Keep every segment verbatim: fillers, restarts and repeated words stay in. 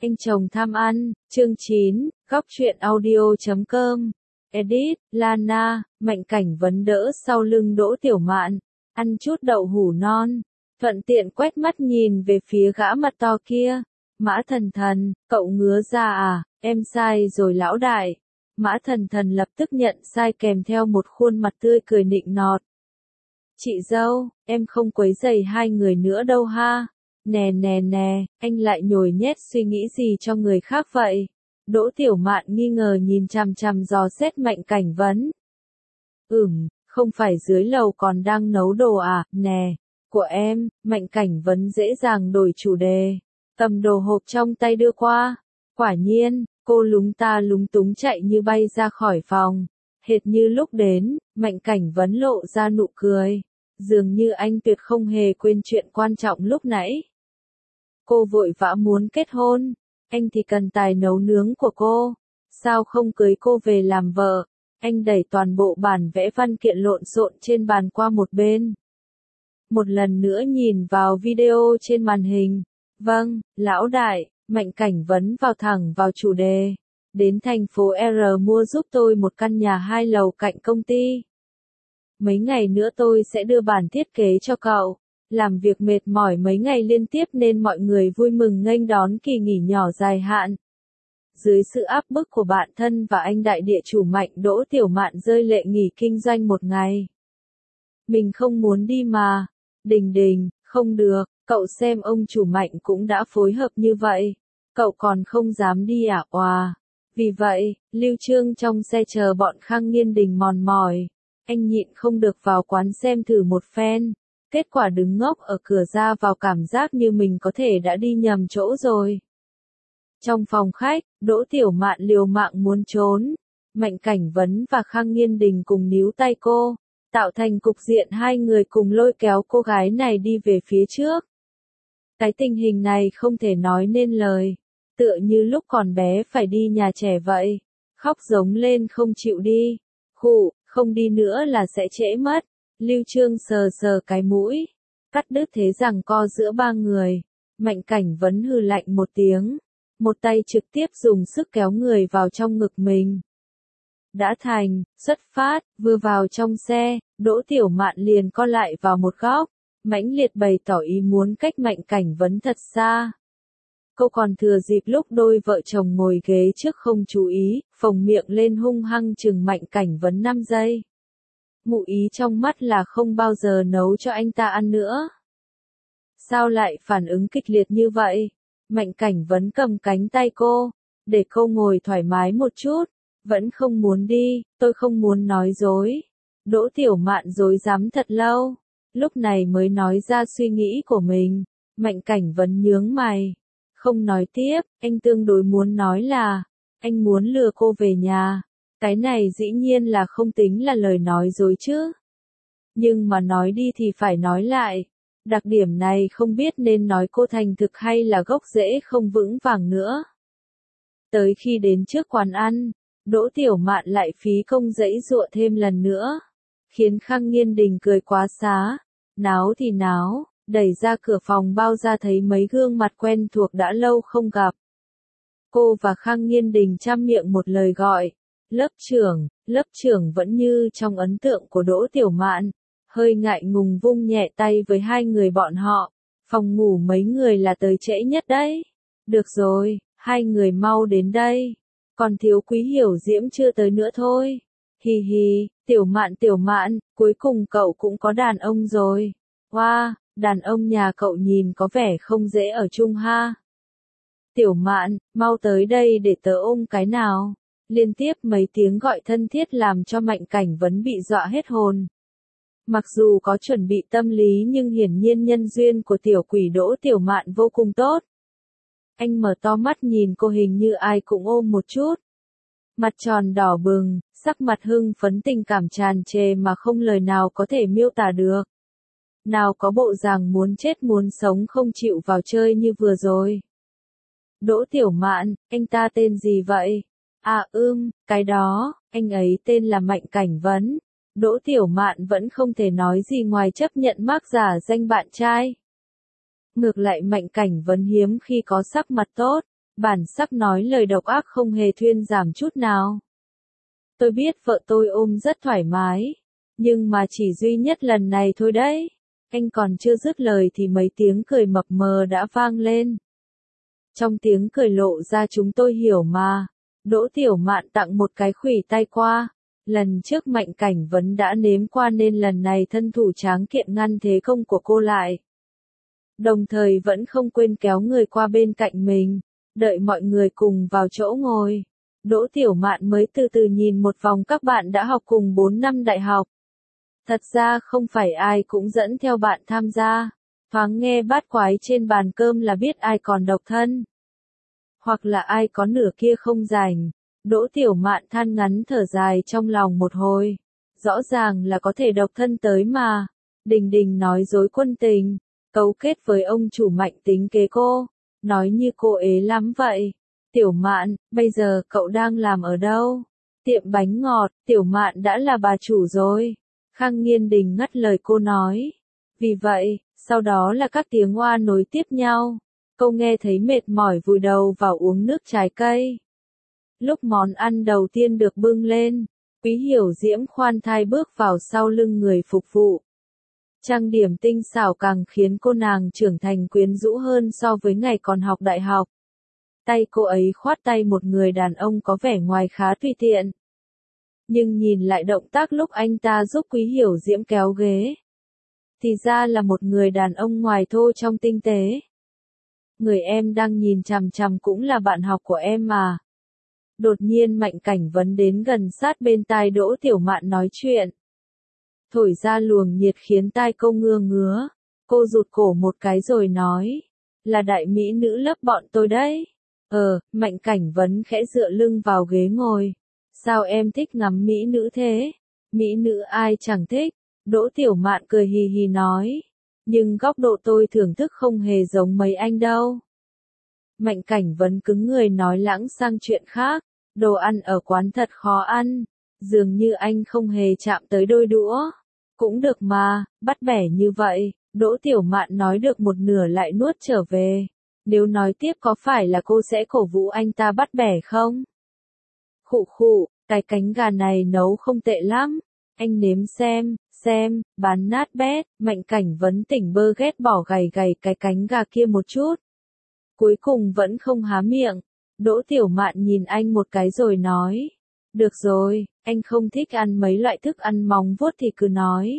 Anh chồng tham ăn, chương chín, góc truyện audio chấm com. Edit, Lana, Mạnh Cảnh Vấn đỡ sau lưng Đỗ Tiểu Mạn, ăn chút đậu hủ non, thuận tiện quét mắt nhìn về phía gã mặt to kia. Mã Thần Thần, cậu ngứa ra à, em sai rồi lão đại. Mã Thần Thần lập tức nhận sai kèm theo một khuôn mặt tươi cười nịnh nọt. Chị dâu, em không quấy rầy hai người nữa đâu ha. Nè nè nè, anh lại nhồi nhét suy nghĩ gì cho người khác vậy? Đỗ Tiểu Mạn nghi ngờ nhìn chằm chằm dò xét Mạnh Cảnh Vấn. Ừm, không phải dưới lầu còn đang nấu đồ à, nè, của em. Mạnh Cảnh Vấn dễ dàng đổi chủ đề, cầm đồ hộp trong tay đưa qua. Quả nhiên, cô lúng ta lúng túng chạy như bay ra khỏi phòng. Hệt như lúc đến, Mạnh Cảnh Vấn lộ ra nụ cười. Dường như anh tuyệt không hề quên chuyện quan trọng lúc nãy. Cô vội vã muốn kết hôn, anh thì cần tài nấu nướng của cô. Sao không cưới cô về làm vợ? Anh đẩy toàn bộ bản vẽ văn kiện lộn xộn trên bàn qua một bên. Một lần nữa nhìn vào video trên màn hình. Vâng, lão đại, Mạnh Cảnh Vấn vào thẳng vào chủ đề. Đến thành phố R mua giúp tôi một căn nhà hai lầu cạnh công ty. Mấy ngày nữa tôi sẽ đưa bản thiết kế cho cậu. Làm việc mệt mỏi mấy ngày liên tiếp nên mọi người vui mừng nghênh đón kỳ nghỉ nhỏ dài hạn. Dưới sự áp bức của bạn thân và anh đại địa chủ Mạnh, Đỗ Tiểu Mạn rơi lệ nghỉ kinh doanh một ngày. Mình không muốn đi mà. Đình đình, không được, cậu xem ông chủ Mạnh cũng đã phối hợp như vậy. Cậu còn không dám đi à? Oà. Vì vậy, Lưu Trương trong xe chờ bọn Khang Nghiên Đình mòn mỏi. Anh nhịn không được vào quán xem thử một phen. Kết quả đứng ngốc ở cửa ra vào cảm giác như mình có thể đã đi nhầm chỗ rồi. Trong phòng khách, Đỗ Tiểu Mạn liều mạng muốn trốn. Mạnh Cảnh Vấn và Khang Nghiên Đình cùng níu tay cô, tạo thành cục diện hai người cùng lôi kéo cô gái này đi về phía trước. Cái tình hình này không thể nói nên lời. Tựa như lúc còn bé phải đi nhà trẻ vậy. Khóc giống lên không chịu đi. Khụ, không đi nữa là sẽ trễ mất. Lưu Trương sờ sờ cái mũi, cắt đứt thế giằng co giữa ba người. Mạnh Cảnh Vấn hừ lạnh một tiếng, một tay trực tiếp dùng sức kéo người vào trong ngực mình. Đã thành, xuất phát, vừa vào trong xe, Đỗ Tiểu Mạn liền co lại vào một góc, mãnh liệt bày tỏ ý muốn cách Mạnh Cảnh Vấn thật xa. Cô còn thừa dịp lúc đôi vợ chồng ngồi ghế trước không chú ý, phồng miệng lên hung hăng chừng Mạnh Cảnh Vấn năm giây. Ngụ ý trong mắt là không bao giờ nấu cho anh ta ăn nữa. Sao lại phản ứng kịch liệt như vậy? Mạnh Cảnh Vấn cầm cánh tay cô, để cô ngồi thoải mái một chút. Vẫn không muốn đi, tôi không muốn nói dối. Đỗ Tiểu Mạn dối dám thật lâu, lúc này mới nói ra suy nghĩ của mình. Mạnh Cảnh Vấn nhướng mày, không nói tiếp. Anh tương đối muốn nói là, anh muốn lừa cô về nhà. Cái này dĩ nhiên là không tính là lời nói dối chứ. Nhưng mà nói đi thì phải nói lại. Đặc điểm này không biết nên nói cô thành thực hay là gốc rễ không vững vàng nữa. Tới khi đến trước quán ăn, Đỗ Tiểu Mạn lại phí công giãy giụa thêm lần nữa. Khiến Khang Nghiên Đình cười quá xá. Náo thì náo, đẩy ra cửa phòng bao ra thấy mấy gương mặt quen thuộc đã lâu không gặp. Cô và Khang Nghiên Đình chăm miệng một lời gọi. Lớp trưởng, lớp trưởng vẫn như trong ấn tượng của Đỗ Tiểu Mạn, hơi ngại ngùng vung nhẹ tay với hai người bọn họ. Phòng ngủ mấy người là tới trễ nhất đấy. Được rồi, hai người mau đến đây. Còn thiếu Quý Hiểu Diễm chưa tới nữa thôi. Hì hì, Tiểu Mạn Tiểu Mạn, cuối cùng cậu cũng có đàn ông rồi. Wow, đàn ông nhà cậu nhìn có vẻ không dễ ở chung ha. Tiểu Mạn, mau tới đây để tớ ôm cái nào. Liên tiếp mấy tiếng gọi thân thiết làm cho Mạnh Cảnh Vấn bị dọa hết hồn. Mặc dù có chuẩn bị tâm lý nhưng hiển nhiên nhân duyên của tiểu quỷ Đỗ Tiểu Mạn vô cùng tốt. Anh mở to mắt nhìn cô hình như ai cũng ôm một chút. Mặt tròn đỏ bừng, sắc mặt hưng phấn tình cảm tràn trề mà không lời nào có thể miêu tả được. Nào có bộ dạng muốn chết muốn sống không chịu vào chơi như vừa rồi. Đỗ Tiểu Mạn, anh ta tên gì vậy? À ưm, cái đó, anh ấy tên là Mạnh Cảnh Vấn. Đỗ Tiểu Mạn vẫn không thể nói gì ngoài chấp nhận mác giả danh bạn trai. Ngược lại Mạnh Cảnh Vấn hiếm khi có sắc mặt tốt, Bản sắc nói lời độc ác không hề thuyên giảm chút nào. Tôi biết vợ tôi ôm rất thoải mái, nhưng mà chỉ duy nhất lần này thôi đấy. Anh còn chưa dứt lời thì mấy tiếng cười mập mờ đã vang lên. Trong tiếng cười lộ ra chúng tôi hiểu mà. Đỗ Tiểu Mạn tặng một cái khuỷu tay qua. Lần trước Mạnh Cảnh Vấn đã nếm qua nên lần này thân thủ tráng kiện ngăn thế công của cô lại. Đồng thời vẫn không quên kéo người qua bên cạnh mình, đợi mọi người cùng vào chỗ ngồi. Đỗ Tiểu Mạn mới từ từ nhìn một vòng các bạn đã học cùng bốn năm đại học. Thật ra không phải ai cũng dẫn theo bạn tham gia, thoáng nghe bát quái trên bàn cơm là biết ai còn độc thân. Hoặc là ai có nửa kia không rảnh. Đỗ Tiểu Mạn than ngắn thở dài trong lòng một hồi. Rõ ràng là có thể độc thân tới mà. Đình Đình nói dối quân tình, cấu kết với ông chủ Mạnh tính kế cô, nói như cô ế lắm vậy. Tiểu Mạn, bây giờ cậu đang làm ở đâu? Tiệm bánh ngọt, Tiểu Mạn đã là bà chủ rồi. Khang Nghiên Đình ngắt lời cô nói. Vì vậy, sau đó là các tiếng oa nối tiếp nhau. Cô nghe thấy mệt mỏi vùi đầu vào uống nước trái cây. Lúc món ăn đầu tiên được bưng lên, Quý Hiểu Diễm khoan thai bước vào sau lưng người phục vụ. Trang điểm tinh xảo càng khiến cô nàng trưởng thành quyến rũ hơn so với ngày còn học đại học. Tay cô ấy khoát tay một người đàn ông có vẻ ngoài khá tùy tiện. Nhưng nhìn lại động tác lúc anh ta giúp Quý Hiểu Diễm kéo ghế, thì ra là một người đàn ông ngoài thô trong tinh tế. Người em đang nhìn chằm chằm cũng là bạn học của em mà. Đột nhiên Mạnh Cảnh Vấn đến gần sát bên tai Đỗ Tiểu Mạn nói chuyện. Thổi ra luồng nhiệt khiến tai cô ngưa ngứa. Cô rụt cổ một cái rồi nói. Là đại mỹ nữ lớp bọn tôi đấy. Ờ, Mạnh Cảnh Vấn khẽ dựa lưng vào ghế ngồi. Sao em thích ngắm mỹ nữ thế? Mỹ nữ ai chẳng thích. Đỗ Tiểu Mạn cười hì hì nói. Nhưng góc độ tôi thưởng thức không hề giống mấy anh đâu. Mạnh Cảnh Vấn cứng người nói lãng sang chuyện khác. Đồ ăn ở quán thật khó ăn. Dường như anh không hề chạm tới đôi đũa. Cũng được mà, bắt bẻ như vậy. Đỗ Tiểu Mạn nói được một nửa lại nuốt trở về. Nếu nói tiếp có phải là cô sẽ cổ vũ anh ta bắt bẻ không? Khụ khụ, cái cánh gà này nấu không tệ lắm. Anh nếm xem, xem, bán nát bét. Mạnh Cảnh Vấn tỉnh bơ ghét bỏ gầy gầy cái cánh gà kia một chút. Cuối cùng vẫn không há miệng. Đỗ Tiểu Mạn nhìn anh một cái rồi nói. Được rồi, anh không thích ăn mấy loại thức ăn móng vuốt thì cứ nói.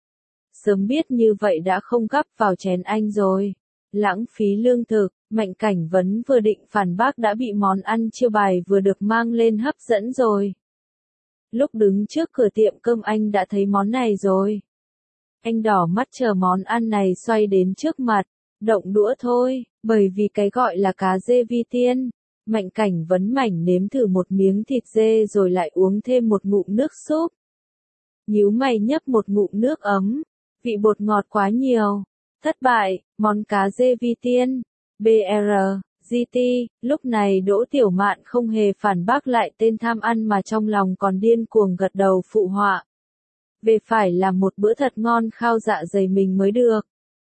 Sớm biết như vậy đã không gắp vào chén anh rồi. Lãng phí lương thực. Mạnh Cảnh Vấn vừa định phản bác đã bị món ăn chiêu bài vừa được mang lên hấp dẫn rồi. Lúc đứng trước cửa tiệm cơm anh đã thấy món này rồi. Anh đỏ mắt chờ món ăn này xoay đến trước mặt. Động đũa thôi, bởi vì cái gọi là cá dê vi tiên. Mạnh Cảnh Vấn mảnh nếm thử một miếng thịt dê rồi lại uống thêm một ngụm nước súp. Nhíu mày nhấp một ngụm nước ấm. Vị bột ngọt quá nhiều. Thất bại, món cá dê vi tiên. bê rờ, giê tê, lúc này Đỗ Tiểu Mạn không hề phản bác lại tên tham ăn mà trong lòng còn điên cuồng gật đầu phụ họa. Về phải làm một bữa thật ngon khao dạ dày mình mới được.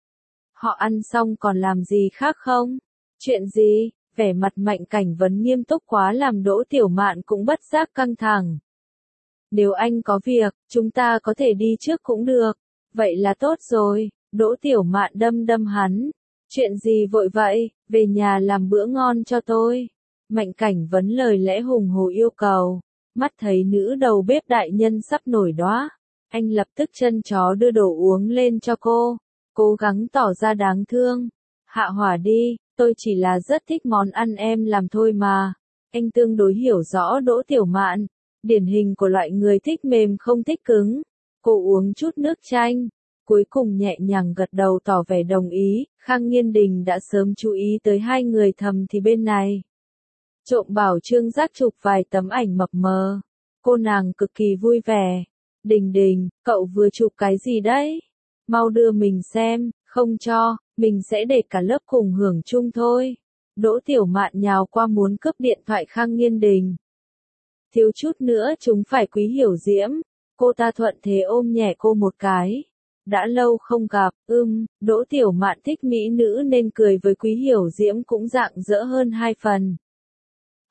Họ ăn xong còn làm gì khác không? Chuyện gì? Vẻ mặt Mạnh Cảnh Vấn nghiêm túc quá làm Đỗ Tiểu Mạn cũng bất giác căng thẳng. Nếu anh có việc, chúng ta có thể đi trước cũng được. Vậy là tốt rồi. Đỗ Tiểu Mạn đâm đâm hắn. Chuyện gì vội vậy, về nhà làm bữa ngon cho tôi. Mạnh Cảnh Vấn lời lẽ hùng hồ yêu cầu. Mắt thấy nữ đầu bếp đại nhân sắp nổi đóa. Anh lập tức chân chó đưa đồ uống lên cho cô. Cố gắng tỏ ra đáng thương. Hạ hỏa đi, tôi chỉ là rất thích món ăn em làm thôi mà. Anh tương đối hiểu rõ Đỗ Tiểu Mạn. Điển hình của loại người thích mềm không thích cứng. Cô uống chút nước chanh. Cuối cùng nhẹ nhàng gật đầu tỏ vẻ đồng ý. Khang Nghiên Đình đã sớm chú ý tới hai người thầm thì bên này. Trộm bảo Trương Giác chụp vài tấm ảnh mập mờ. Cô nàng cực kỳ vui vẻ. Đình Đình, cậu vừa chụp cái gì đấy? Mau đưa mình xem, không cho, mình sẽ để cả lớp cùng hưởng chung thôi. Đỗ Tiểu Mạn nhào qua muốn cướp điện thoại Khang Nghiên Đình. Thiếu chút nữa chúng phải Quý Hiểu Diễm. Cô ta thuận thế ôm nhẹ cô một cái. Đã lâu không gặp, ưm, Đỗ Tiểu Mạn thích mỹ nữ nên cười với Quý Hiểu Diễm cũng rạng rỡ hơn hai phần.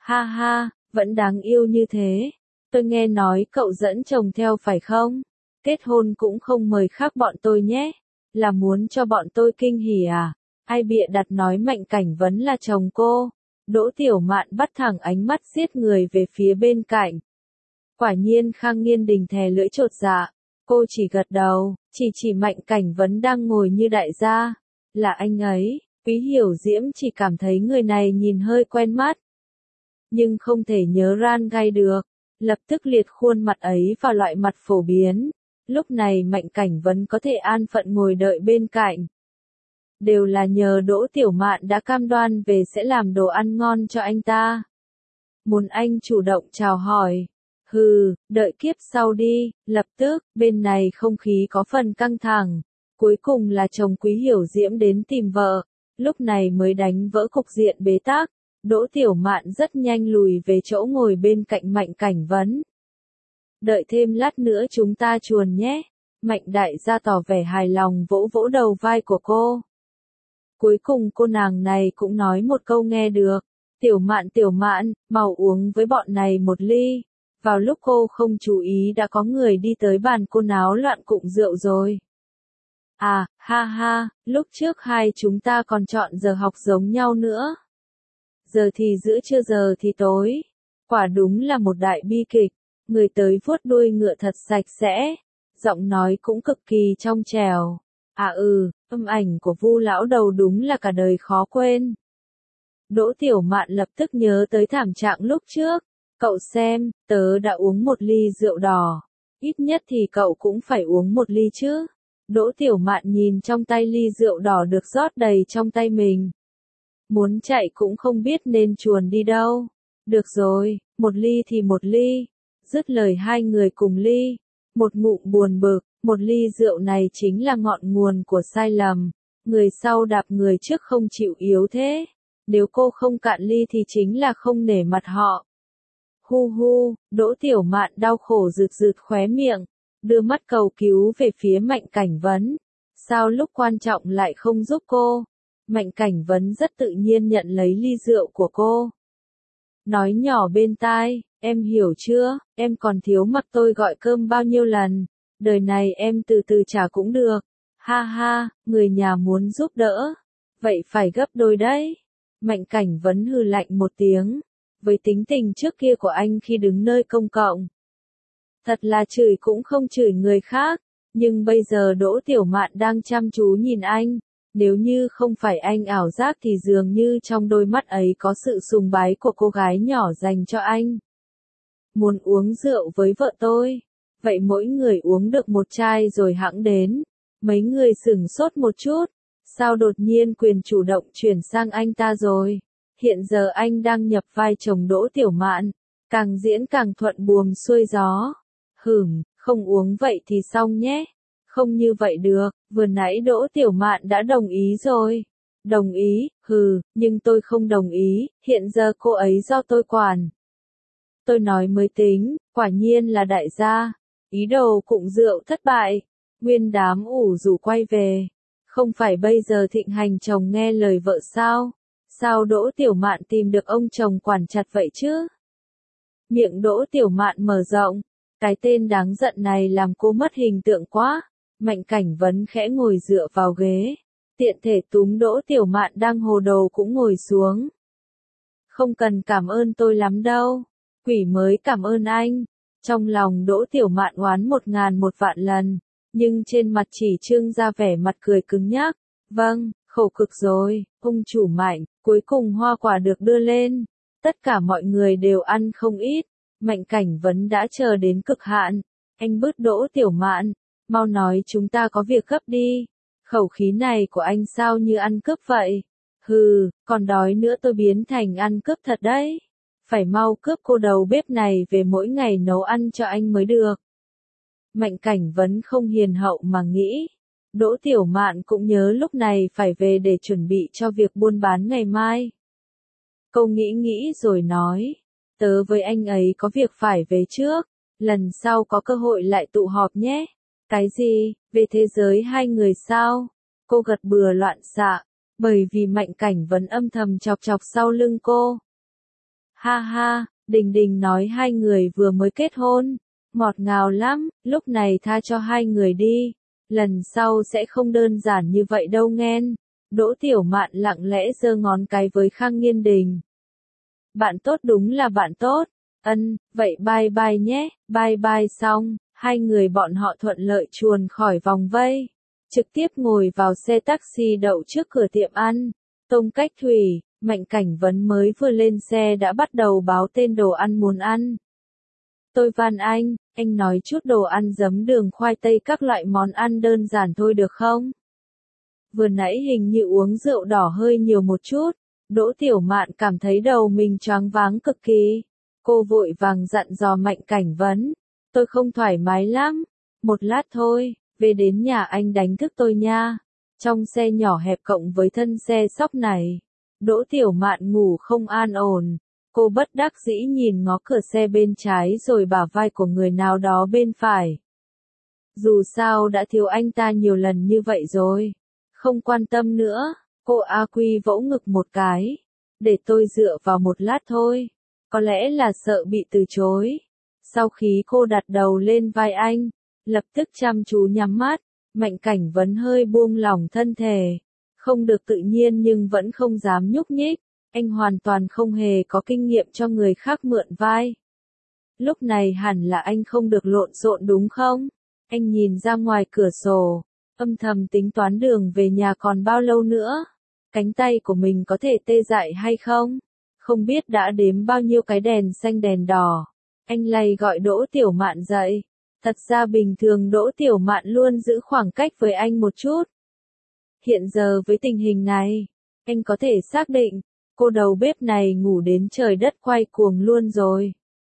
Ha ha, vẫn đáng yêu như thế. Tôi nghe nói cậu dẫn chồng theo phải không? Kết hôn cũng không mời khác bọn tôi nhé. Là muốn cho bọn tôi kinh hỉ à? Ai bịa đặt nói Mạnh Cảnh Vấn là chồng cô? Đỗ Tiểu Mạn bắt thẳng ánh mắt giết người về phía bên cạnh. Quả nhiên Khang Nghiên Đình thè lưỡi chột dạ. Cô chỉ gật đầu, chỉ chỉ Mạnh Cảnh Vấn đang ngồi như đại gia. Là anh ấy. Quý Hiểu Diễm chỉ cảm thấy người này nhìn hơi quen mắt. Nhưng không thể nhớ ran gai được. Lập tức liệt khuôn mặt ấy vào loại mặt phổ biến. Lúc này Mạnh Cảnh Vấn có thể an phận ngồi đợi bên cạnh. Đều là nhờ Đỗ Tiểu Mạn đã cam đoan về sẽ làm đồ ăn ngon cho anh ta. Muốn anh chủ động chào hỏi. Hừ, đợi kiếp sau đi. Lập tức, bên này không khí có phần căng thẳng. Cuối cùng là chồng Quý Hiểu Diễm đến tìm vợ. Lúc này mới đánh vỡ cục diện bế tắc. Đỗ Tiểu Mạn rất nhanh lùi về chỗ ngồi bên cạnh Mạnh Cảnh Vấn. Đợi thêm lát nữa chúng ta chuồn nhé. Mạnh đại gia tỏ vẻ hài lòng vỗ vỗ đầu vai của cô. Cuối cùng cô nàng này cũng nói một câu nghe được. Tiểu Mạn Tiểu Mạn, mau uống với bọn này một ly. Vào lúc cô không chú ý đã có người đi tới bàn cô náo loạn cụng rượu rồi. À, ha ha, lúc trước hai chúng ta còn chọn giờ học giống nhau nữa. Giờ thì giữa trưa giờ thì tối. Quả đúng là một đại bi kịch. Người tới vuốt đuôi ngựa thật sạch sẽ. Giọng nói cũng cực kỳ trong trẻo. À ừ, âm ảnh của Vu lão đầu đúng là cả đời khó quên. Đỗ Tiểu Mạn lập tức nhớ tới thảm trạng lúc trước. Cậu xem, tớ đã uống một ly rượu đỏ. Ít nhất thì cậu cũng phải uống một ly chứ. Đỗ Tiểu Mạn nhìn trong tay ly rượu đỏ được rót đầy trong tay mình. Muốn chạy cũng không biết nên chuồn đi đâu. Được rồi, một ly thì một ly. Dứt lời hai người cùng ly. Một ngụm buồn bực, một ly rượu này chính là ngọn nguồn của sai lầm. Người sau đạp người trước không chịu yếu thế. Nếu cô không cạn ly thì chính là không nể mặt họ. Hu hu, Đỗ Tiểu Mạn đau khổ rượt rượt khóe miệng. Đưa mắt cầu cứu về phía Mạnh Cảnh Vấn. Sao lúc quan trọng lại không giúp cô? Mạnh Cảnh Vấn rất tự nhiên nhận lấy ly rượu của cô. Nói nhỏ bên tai, em hiểu chưa, em còn thiếu mặc tôi gọi cơm bao nhiêu lần. Đời này em từ từ trả cũng được. Ha ha, người nhà muốn giúp đỡ. Vậy phải gấp đôi đấy. Mạnh Cảnh Vấn hừ lạnh một tiếng. Với tính tình trước kia của anh khi đứng nơi công cộng. Thật là chửi cũng không chửi người khác. Nhưng bây giờ Đỗ Tiểu Mạn đang chăm chú nhìn anh. Nếu như không phải anh ảo giác thì dường như trong đôi mắt ấy có sự sùng bái của cô gái nhỏ dành cho anh. Muốn uống rượu với vợ tôi. Vậy mỗi người uống được một chai rồi hẵng đến. Mấy người sửng sốt một chút. Sao đột nhiên quyền chủ động chuyển sang anh ta rồi? Hiện giờ anh đang nhập vai chồng Đỗ Tiểu Mạn. Càng diễn càng thuận buồm xuôi gió. Hửm, không uống vậy thì xong nhé. Không như vậy được, vừa nãy Đỗ Tiểu Mạn đã đồng ý rồi. Đồng ý, hừ, nhưng tôi không đồng ý, hiện giờ cô ấy do tôi quản. Tôi nói mới tính, quả nhiên là đại gia. Ý đồ cụng rượu thất bại. Nguyên đám ủ rủ quay về. Không phải bây giờ thịnh hành chồng nghe lời vợ sao? Sao Đỗ Tiểu Mạn tìm được ông chồng quản chặt vậy chứ? Miệng Đỗ Tiểu Mạn mở rộng. Cái tên đáng giận này làm cô mất hình tượng quá. Mạnh Cảnh Vấn khẽ ngồi dựa vào ghế. Tiện thể túm Đỗ Tiểu Mạn đang hồ đồ cũng ngồi xuống. Không cần cảm ơn tôi lắm đâu. Quỷ mới cảm ơn anh. Trong lòng Đỗ Tiểu Mạn oán một ngàn một vạn lần. Nhưng trên mặt chỉ trưng ra vẻ mặt cười cứng nhắc. Vâng, khổ cực rồi, ông chủ Mạnh. Cuối cùng hoa quả được đưa lên. Tất cả mọi người đều ăn không ít. Mạnh Cảnh Vấn đã chờ đến cực hạn. Anh bứt Đỗ Tiểu Mạn. Mau nói chúng ta có việc gấp đi. Khẩu khí này của anh sao như ăn cướp vậy? Hừ, còn đói nữa tôi biến thành ăn cướp thật đấy. Phải mau cướp cô đầu bếp này về mỗi ngày nấu ăn cho anh mới được. Mạnh Cảnh Vấn không hiền hậu mà nghĩ. Đỗ Tiểu Mạn cũng nhớ lúc này phải về để chuẩn bị cho việc buôn bán ngày mai. Cô nghĩ nghĩ rồi nói. Tớ với anh ấy có việc phải về trước. Lần sau có cơ hội lại tụ họp nhé. Cái gì, về thế giới hai người sao? Cô gật bừa loạn xạ, bởi vì Mạnh Cảnh Vấn âm thầm chọc chọc sau lưng cô. Ha ha, Đình Đình nói hai người vừa mới kết hôn, ngọt ngào lắm, lúc này tha cho hai người đi, lần sau sẽ không đơn giản như vậy đâu nghen. Đỗ Tiểu Mạn lặng lẽ giơ ngón cái với Khang Nghiên Đình. Bạn tốt đúng là bạn tốt, ân, vậy bye bye nhé, bye bye xong, hai người bọn họ thuận lợi chuồn khỏi vòng vây, trực tiếp ngồi vào xe taxi đậu trước cửa tiệm ăn. Tông Cách Thủy, Mạnh Cảnh Vấn mới vừa lên xe đã bắt đầu báo tên đồ ăn muốn ăn. Tôi van anh, anh nói chút đồ ăn giấm đường khoai tây các loại món ăn đơn giản thôi được không? Vừa nãy hình như uống rượu đỏ hơi nhiều một chút, Đỗ Tiểu Mạn cảm thấy đầu mình choáng váng cực kỳ. Cô vội vàng dặn dò Mạnh Cảnh Vấn, tôi không thoải mái lắm, một lát thôi, về đến nhà anh đánh thức tôi nha. Trong xe nhỏ hẹp cộng với thân xe sóc này, Đỗ Tiểu Mạn ngủ không an ổn. Cô bất đắc dĩ nhìn ngó cửa xe bên trái rồi bả vai của người nào đó bên phải. Dù sao đã thiếu anh ta nhiều lần như vậy rồi. Không quan tâm nữa, cô A Quy vỗ ngực một cái. Để tôi dựa vào một lát thôi. Có lẽ là sợ bị từ chối. Sau khi cô đặt đầu lên vai anh, lập tức chăm chú nhắm mắt, Mạnh Cảnh Vấn hơi buông lỏng thân thể. Không được tự nhiên nhưng vẫn không dám nhúc nhích. Anh hoàn toàn không hề có kinh nghiệm cho người khác mượn vai. Lúc này hẳn là anh không được lộn xộn đúng không? Anh nhìn ra ngoài cửa sổ, âm thầm tính toán đường về nhà còn bao lâu nữa. Cánh tay của mình có thể tê dại hay không? Không biết đã đếm bao nhiêu cái đèn xanh đèn đỏ. Anh lay gọi Đỗ Tiểu Mạn dậy. Thật ra bình thường Đỗ Tiểu Mạn luôn giữ khoảng cách với anh một chút. Hiện giờ với tình hình này, anh có thể xác định, cô đầu bếp này ngủ đến trời đất quay cuồng luôn rồi.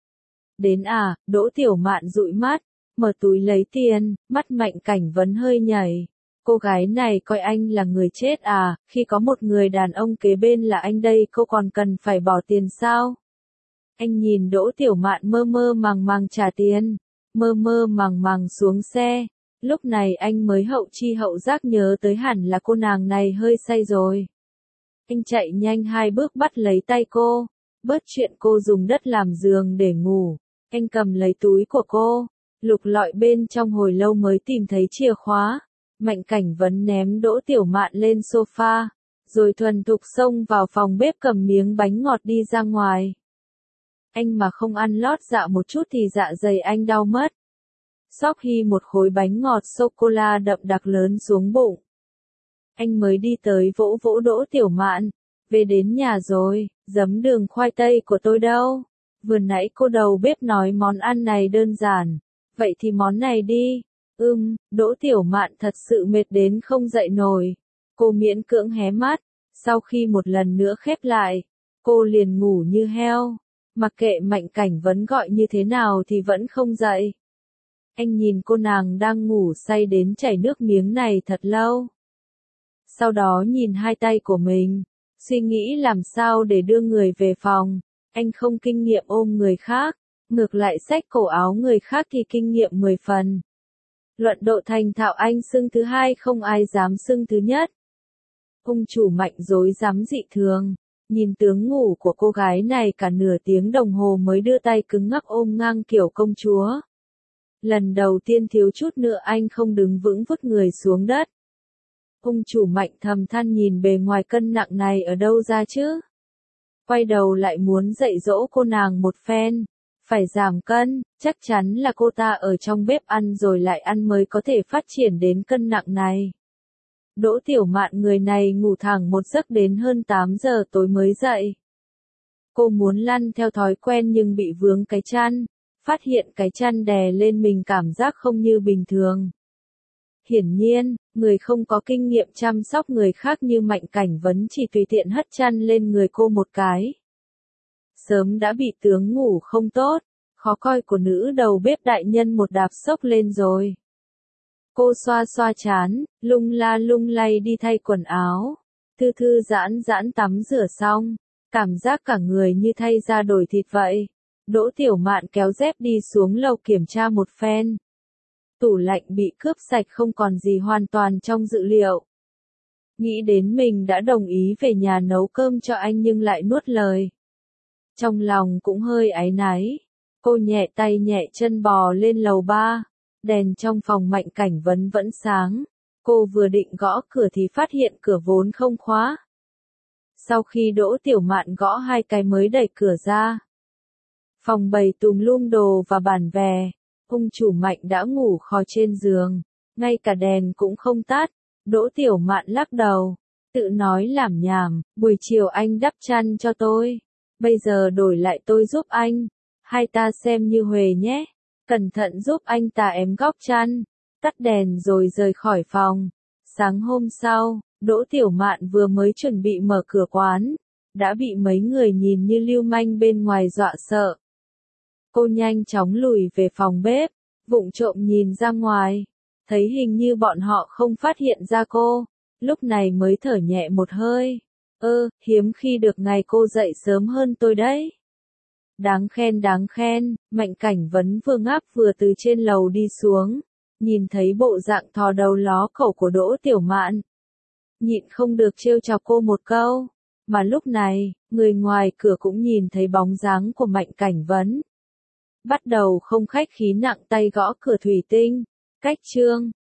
Đến à, Đỗ Tiểu Mạn dụi mắt, mở túi lấy tiền, mắt Mạnh Cảnh Vấn hơi nhảy. Cô gái này coi anh là người chết à, khi có một người đàn ông kế bên là anh đây cô còn cần phải bỏ tiền sao? Anh nhìn Đỗ Tiểu Mạn mơ mơ màng màng trả tiền, mơ mơ màng màng xuống xe. Lúc này anh mới hậu chi hậu giác nhớ tới hẳn là cô nàng này hơi say rồi. Anh chạy nhanh hai bước bắt lấy tay cô, bớt chuyện cô dùng đất làm giường để ngủ. Anh cầm lấy túi của cô, lục lọi bên trong hồi lâu mới tìm thấy chìa khóa. Mạnh Cảnh Vấn ném Đỗ Tiểu Mạn lên sofa, rồi thuần thục xông vào phòng bếp cầm miếng bánh ngọt đi ra ngoài. Anh mà không ăn lót dạ một chút thì dạ dày anh đau mất. Xóc hi một khối bánh ngọt sô-cô-la đậm đặc lớn xuống bụng. Anh mới đi tới vỗ vỗ Đỗ Tiểu Mạn. Về đến nhà rồi, giấm đường khoai tây của tôi đâu? Vừa nãy cô đầu bếp nói món ăn này đơn giản. Vậy thì món này đi. Ừm, Đỗ Tiểu Mạn thật sự mệt đến không dậy nổi. Cô miễn cưỡng hé mắt. Sau khi một lần nữa khép lại, cô liền ngủ như heo. Mặc kệ Mạnh Cảnh Vấn gọi như thế nào thì vẫn không dậy. Anh nhìn cô nàng đang ngủ say đến chảy nước miếng này thật lâu. Sau đó nhìn hai tay của mình, suy nghĩ làm sao để đưa người về phòng. Anh không kinh nghiệm ôm người khác, ngược lại xách cổ áo người khác thì kinh nghiệm mười phần. Luận độ thành thạo anh xưng thứ hai không ai dám xưng thứ nhất. Ông chủ Mạnh rối rắm dị thường, nhìn tướng ngủ của cô gái này cả nửa tiếng đồng hồ mới đưa tay cứng ngắc ôm ngang kiểu công chúa. Lần đầu tiên thiếu chút nữa anh không đứng vững vứt người xuống đất. Ông chủ Mạnh thầm than nhìn bề ngoài cân nặng này ở đâu ra chứ? Quay đầu lại muốn dạy dỗ cô nàng một phen. Phải giảm cân, chắc chắn là cô ta ở trong bếp ăn rồi lại ăn mới có thể phát triển đến cân nặng này. Đỗ Tiểu Mạn người này ngủ thẳng một giấc đến hơn tám giờ tối mới dậy. Cô muốn lăn theo thói quen nhưng bị vướng cái chăn. Phát hiện cái chăn đè lên mình cảm giác không như bình thường. Hiển nhiên, người không có kinh nghiệm chăm sóc người khác như Mạnh Cảnh Vấn chỉ tùy tiện hất chăn lên người cô một cái. Sớm đã bị tướng ngủ không tốt, khó coi của nữ đầu bếp đại nhân một đạp sốc lên rồi. Cô xoa xoa chán, lung la lung lay đi thay quần áo, thư thư giãn giãn tắm rửa xong, cảm giác cả người như thay da đổi thịt vậy. Đỗ Tiểu Mạn kéo dép đi xuống lầu kiểm tra một phen. Tủ lạnh bị cướp sạch không còn gì hoàn toàn trong dự liệu. Nghĩ đến mình đã đồng ý về nhà nấu cơm cho anh nhưng lại nuốt lời. trong lòng cũng hơi áy náy. Cô nhẹ tay nhẹ chân bò lên lầu ba, đèn trong phòng Mạnh Cảnh Vấn vẫn sáng. Cô vừa định gõ cửa thì phát hiện cửa vốn không khóa. Sau khi Đỗ Tiểu Mạn gõ hai cái mới đẩy cửa ra. Phòng bày tùm lum đồ và bàn vè, ông chủ Mạnh đã ngủ khò trên giường, ngay cả đèn cũng không tắt. Đỗ Tiểu Mạn lắc đầu, tự nói lảm nhảm, buổi chiều anh đắp chăn cho tôi, bây giờ đổi lại tôi giúp anh, hai ta xem như huề nhé, cẩn thận giúp anh ta ém góc chăn, tắt đèn rồi rời khỏi phòng. Sáng hôm sau, Đỗ Tiểu Mạn vừa mới chuẩn bị mở cửa quán, đã bị mấy người nhìn như lưu manh bên ngoài dọa sợ. Cô nhanh chóng lùi về phòng bếp, vụng trộm nhìn ra ngoài, thấy hình như bọn họ không phát hiện ra cô, lúc này mới thở nhẹ một hơi. Ơ, hiếm khi được ngày cô dậy sớm hơn tôi đấy. Đáng khen đáng khen, Mạnh Cảnh Vấn vừa ngáp vừa từ trên lầu đi xuống, nhìn thấy bộ dạng thò đầu ló cổ của Đỗ Tiểu Mạn. Nhịn không được trêu chọc cô một câu, mà lúc này, người ngoài cửa cũng nhìn thấy bóng dáng của Mạnh Cảnh Vấn. Bắt đầu không khách khí nặng tay gõ cửa thủy tinh, cách trương.